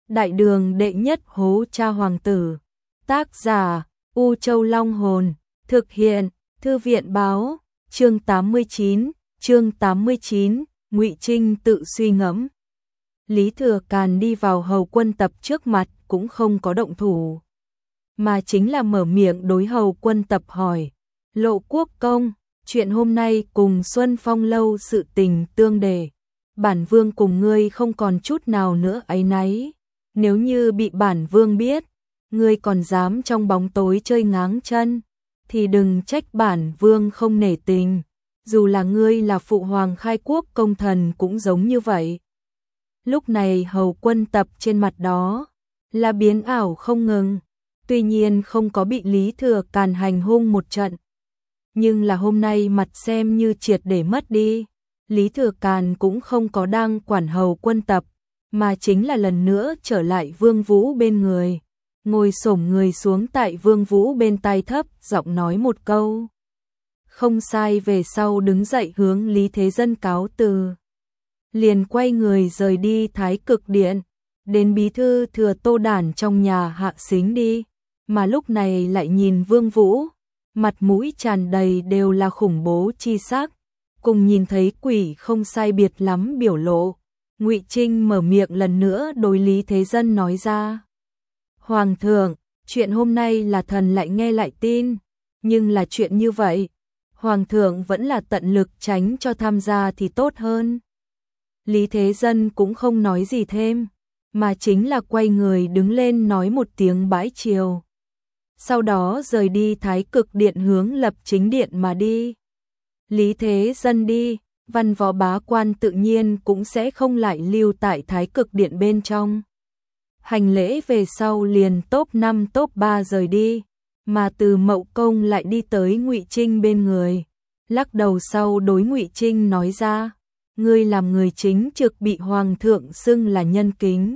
Đại đường đệ nhất hố cha hoàng tử. Tác giả U Châu Long Hồn. Thực hiện Thư viện báo. Chương 89, Ngụy Trinh tự suy ngẫm. Lý Thừa Càn đi vào Hầu Quân Tập trước mặt cũng không có động thủ, mà chính là mở miệng đối Hầu Quân Tập hỏi: Lộ Quốc công, chuyện hôm nay cùng Xuân Phong lâu sự tình tương đề, bản vương cùng ngươi không còn chút nào nữa áy náy. Nếu như bị bản vương biết, ngươi còn dám trong bóng tối chơi ngáng chân, thì đừng trách bản vương không nể tình. Dù là ngươi là phụ hoàng khai quốc công thần cũng giống như vậy. Lúc này Hầu Quân Tập trên mặt đó là biến ảo không ngừng, tuy nhiên không có bị Lý Thừa Càn hành hung một trận, nhưng là hôm nay mặt xem như triệt để mất đi. Lý Thừa Càn cũng không có đang quản Hầu Quân Tập, mà chính là lần nữa trở lại Vương Vũ bên người, ngồi xổm người xuống tại Vương Vũ bên tai thấp giọng nói một câu không sai về sau đứng dậy hướng Lý Thế Dân cáo từ, liền quay người rời đi Thái Cực Điện, đến bí thư thừa Tô Đản trong nhà hạ xính đi, mà lúc này lại nhìn Vương Vũ, mặt mũi tràn đầy đều là khủng bố chi sắc, cùng nhìn thấy quỷ không sai biệt lắm biểu lộ. Ngụy Trinh mở miệng lần nữa đối Lý Thế Dân nói ra: Hoàng thượng, chuyện hôm nay là thần lại nghe lại tin, nhưng là chuyện như vậy, Hoàng thượng vẫn là tận lực tránh cho tham gia thì tốt hơn. Lý Thế Dân cũng không nói gì thêm, mà chính là quay người đứng lên nói một tiếng bãi triều, sau đó rời đi Thái Cực Điện hướng Lập Chính Điện mà đi. Lý Thế Dân đi, văn võ bá quan tự nhiên cũng sẽ không lại lưu tại Thái Cực Điện bên trong. Hành lễ về sau liền top 5 top 3 rời đi, mà Từ Mậu Công lại đi tới Ngụy Trinh bên người, lắc đầu sau đối Ngụy Trinh nói ra: Ngươi làm người chính trực bị hoàng thượng xưng là nhân kính,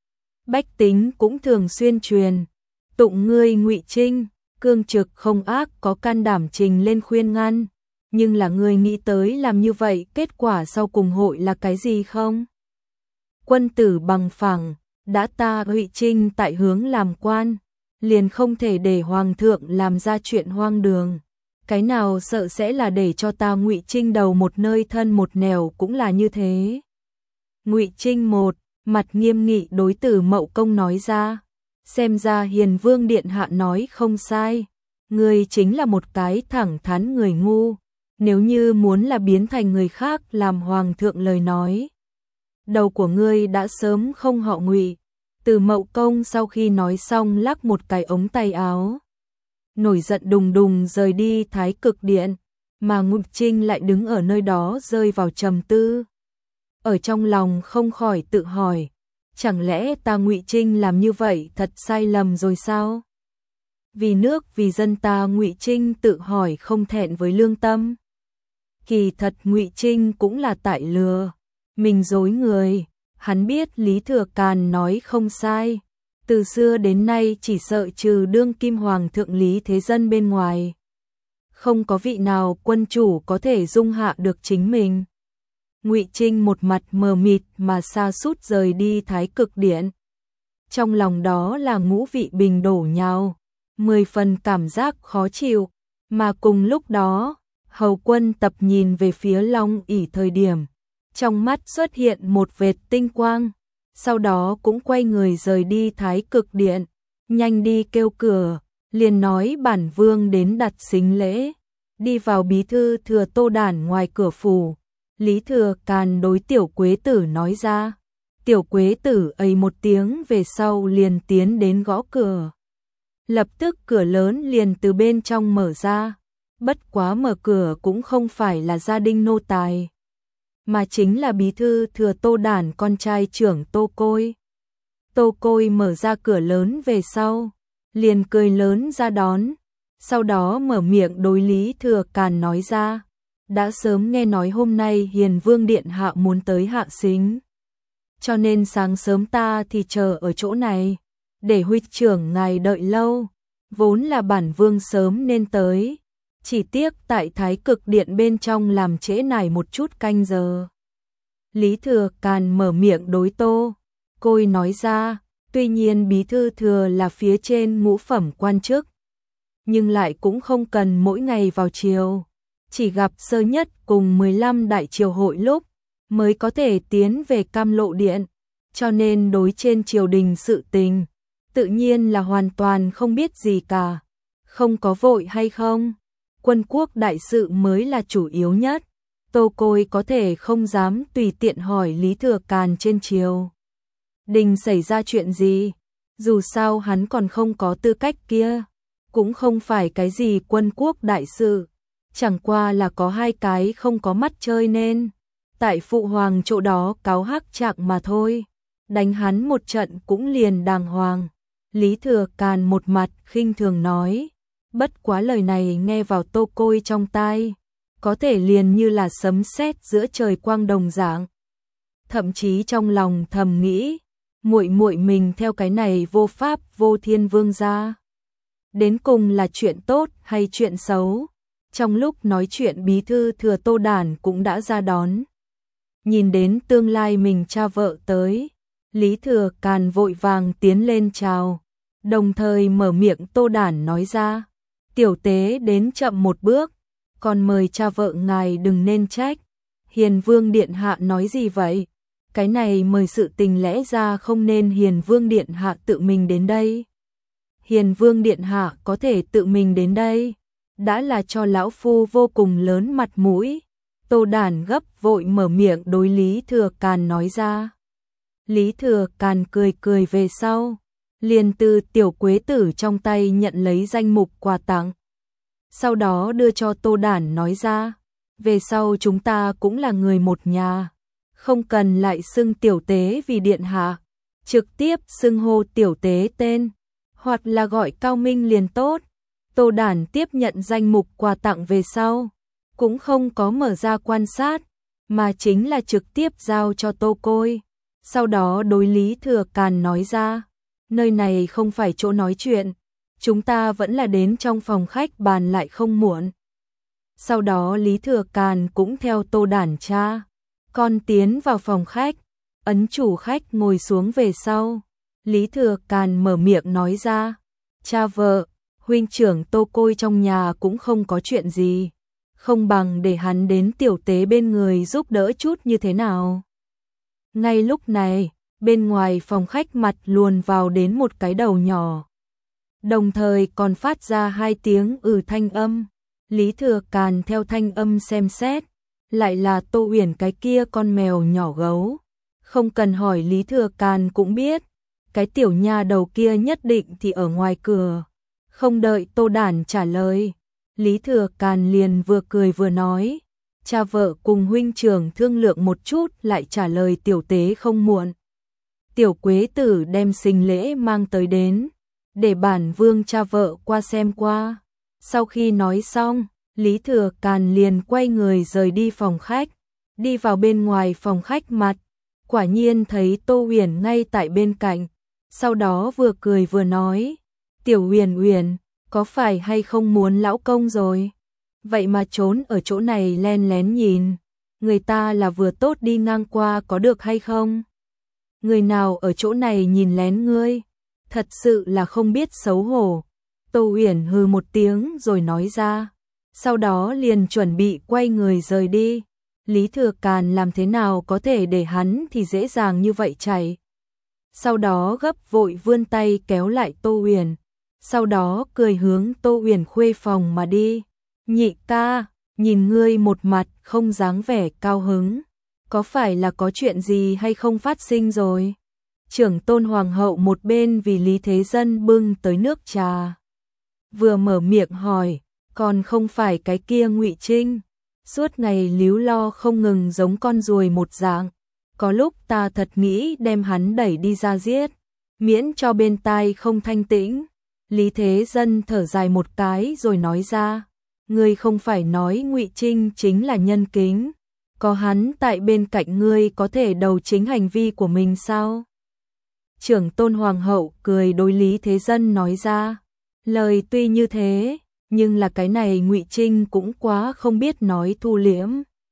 bách tính cũng thường xuyên truyền tụng ngươi Ngụy Trinh, cương trực không ác, có can đảm trình lên khuyên ngăn. Nhưng là ngươi nghĩ tới làm như vậy kết quả sau cùng hội là cái gì không? Quân tử bằng phẳng, đã ta Ngụy Trinh tại hướng làm quan, liền không thể để hoàng thượng làm ra chuyện hoang đường. Cái nào sợ sẽ là để cho ta Ngụy Trinh đầu một nơi thân một nẻo cũng là như thế. Ngụy Trinh mặt nghiêm nghị đối Từ Mậu Công nói ra: Xem ra Hiền Vương điện hạ nói không sai, ngươi chính là một cái thẳng thắn người ngu. Nếu như muốn là biến thành người khác làm hoàng thượng lời nói, đầu của ngươi đã sớm không họ Ngụy. Từ Mậu Công sau khi nói xong lắc một cái ống tay áo, nổi giận đùng đùng rời đi Thái Cực Điện, mà Ngụy Trinh lại đứng ở nơi đó rơi vào trầm tư. Ở trong lòng không khỏi tự hỏi, chẳng lẽ ta Ngụy Trinh làm như vậy thật sai lầm rồi sao? Vì nước vì dân ta Ngụy Trinh tự hỏi không thẹn với lương tâm. Kỳ thật Ngụy Trinh cũng là tại lừa mình dối người, hắn biết Lý Thừa Càn nói không sai, từ xưa đến nay chỉ sợ trừ đương kim hoàng thượng Lý Thế Dân bên ngoài, không có vị nào quân chủ có thể dung hạ được chính mình. Ngụy Trinh một mặt mờ mịt mà sa sút rời đi Thái Cực Điện, trong lòng đó là ngũ vị bình đổ nhau, 10 phần cảm giác khó chịu, mà cùng lúc đó Hầu Quân Tập nhìn về phía Long ỷ thời điểm, trong mắt xuất hiện một vệt tinh quang, sau đó cũng quay người rời đi Thái Cực Điện, nhanh đi kêu cửa, liền nói bản vương đến đặt xính lễ. Đi vào bí thư thừa Tô Đản ngoài cửa phủ, Lý Thừa Càn đối Tiểu Quế Tử nói ra. Tiểu Quế Tử ầy một tiếng về sau liền tiến đến gõ cửa. Lập tức cửa lớn liền từ bên trong mở ra. Bất quá mở cửa cũng không phải là gia đình nô tài, mà chính là bí thư thừa Tô Đản con trai trưởng Tô Côi. Tô Côi mở ra cửa lớn về sau, liền cười lớn ra đón, sau đó mở miệng đối Lý Thừa Càn nói ra: Đã sớm nghe nói hôm nay Hiền Vương điện hạ muốn tới hạ xính, cho nên sáng sớm ta thì chờ ở chỗ này, để huynh trưởng ngài đợi lâu, vốn là bản vương sớm nên tới. Chỉ tiếc tại Thái Cực Điện bên trong làm trễ nải một chút canh giờ. Lý Thừa Càn mở miệng đối Tô Côi nói ra: Tuy nhiên bí thư thừa là phía trên ngũ phẩm quan chức, nhưng lại cũng không cần mỗi ngày vào triều, chỉ gặp sơ nhất cùng 15 đại triều hội lúc mới có thể tiến về Cam Lộ Điện, cho nên đối trên triều đình sự tình, tự nhiên là hoàn toàn không biết gì cả. Không có vội hay không, quân quốc đại sự mới là chủ yếu nhất. Tô Côi có thể không dám tùy tiện hỏi Lý Thừa Càn trên triều đình xảy ra chuyện gì, dù sao hắn còn không có tư cách kia, cũng không phải cái gì quân quốc đại sự, chẳng qua là có hai cái không có mắt chơi nên tại phụ hoàng chỗ đó cáo hắc trạng mà thôi, đánh hắn một trận cũng liền đàng hoàng. Lý Thừa Càn một mặt khinh thường nói, bất quá lời này nghe vào Tô Côi trong tai, có thể liền như là sấm sét giữa trời quang đồng dạng. Thậm chí trong lòng thầm nghĩ, muội muội mình theo cái này vô pháp vô thiên vương gia, đến cùng là chuyện tốt hay chuyện xấu? Trong lúc nói chuyện bí thư thừa Tô Đản cũng đã ra đón. Nhìn đến tương lai mình cha vợ tới, Lý Thừa Càn vội vàng tiến lên chào, đồng thời mở miệng Tô Đản nói ra, tiểu tế đến chậm một bước, còn mời cha vợ ngài đừng nên trách. Hiền Vương Điện Hạ nói gì vậy? Cái này mời sự tình lẽ ra không nên Hiền Vương Điện Hạ tự mình đến đây. Hiền Vương Điện Hạ có thể tự mình đến đây, đã là cho lão phu vô cùng lớn mặt mũi. Tô Đản gấp vội mở miệng đối Lý Thừa Càn nói ra. Lý Thừa Càn cười cười về sau, liền từ tiểu quế tử trong tay nhận lấy danh mục quà tặng. Sau đó đưa cho Tô Đản nói ra, về sau chúng ta cũng là người một nhà, không cần lại xưng tiểu tế vì điện hạ, trực tiếp xưng hô tiểu tế tên, hoặc là gọi Cao Minh liền tốt. Tô Đản tiếp nhận danh mục quà tặng về sau, cũng không có mở ra quan sát, mà chính là trực tiếp giao cho Tô Côi. Sau đó đối Lý Thừa Càn nói ra, nơi này không phải chỗ nói chuyện, chúng ta vẫn là đến trong phòng khách bàn lại không muộn. Sau đó Lý Thừa Càn cũng theo Tô Đản cha con tiến vào phòng khách, ấn chủ khách ngồi xuống về sau. Lý Thừa Càn mở miệng nói ra, cha vợ, huynh trưởng Tô Côi trong nhà cũng không có chuyện gì, không bằng để hắn đến tiểu tế bên người giúp đỡ chút như thế nào. Ngay lúc này, bên ngoài phòng khách mặt luồn vào đến một cái đầu nhỏ, đồng thời còn phát ra hai tiếng thanh âm. Lý Thừa Càn theo thanh âm xem xét, lại là Tô Uyển cái kia con mèo nhỏ gấu. Không cần hỏi Lý Thừa Càn cũng biết, cái tiểu nha đầu kia nhất định thì ở ngoài cửa. Không đợi Tô Đản trả lời, Lý Thừa Càn liền vừa cười vừa nói, cha vợ cùng huynh trưởng thương lượng một chút lại trả lời tiểu tế không muộn. Tiểu Quế Tử đem sinh lễ mang tới đến, để bản vương cha vợ qua xem qua. Sau khi nói xong, Lý Thừa Càn liền quay người rời đi phòng khách, đi vào bên ngoài phòng khách mặt, quả nhiên thấy Tô Uyển ngay tại bên cạnh, sau đó vừa cười vừa nói, tiểu Uyển Uyển, có phải hay không muốn lão công rồi? Vậy mà trốn ở chỗ này len lén nhìn, người ta là vừa tốt đi ngang qua có được hay không? Người nào ở chỗ này nhìn lén ngươi? Thật sự là không biết xấu hổ. Tô Uyển hừ một tiếng rồi nói ra, sau đó liền chuẩn bị quay người rời đi. Lý Thừa Càn làm thế nào có thể để hắn thì dễ dàng như vậy chạy. Sau đó gấp vội vươn tay kéo lại Tô Uyển, sau đó cười hướng Tô Uyển khuê phòng mà đi. Nhị ca, nhìn ngươi một mặt không dáng vẻ cao hứng, có phải là có chuyện gì hay không phát sinh rồi? Trưởng tôn hoàng hậu một bên vì Lý Thế Dân bưng tới nước trà, vừa mở miệng hỏi, còn không phải cái kia Ngụy Trinh, suốt ngày líu lo không ngừng giống con ruồi một dạng, có lúc ta thật nghĩ đem hắn đẩy đi ra giết, miễn cho bên tai không thanh tĩnh. Lý Thế Dân thở dài một cái rồi nói ra, ngươi không phải nói Ngụy Trinh chính là nhân kính, có hắn tại bên cạnh ngươi có thể đầu chính hành vi của mình sao? Trưởng tôn hoàng hậu cười đối Lý Thế Dân nói ra, lời tuy như thế, nhưng là cái này Ngụy Trinh cũng quá không biết nói thu liễm.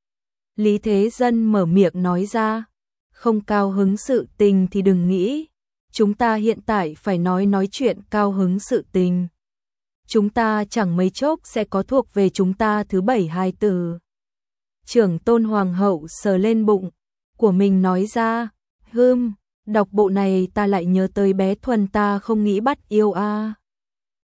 Lý Thế Dân mở miệng nói ra, không cao hứng sự tình thì đừng nghĩ, chúng ta hiện tại phải nói chuyện cao hứng sự tình. Chúng ta chẳng mấy chốc sẽ có thuộc về chúng ta thứ 7 hài tử. Trưởng tôn hoàng hậu sờ lên bụng của mình nói ra, đọc bộ này ta lại nhớ tới bé Thuần ta không nghĩ bắt yêu a.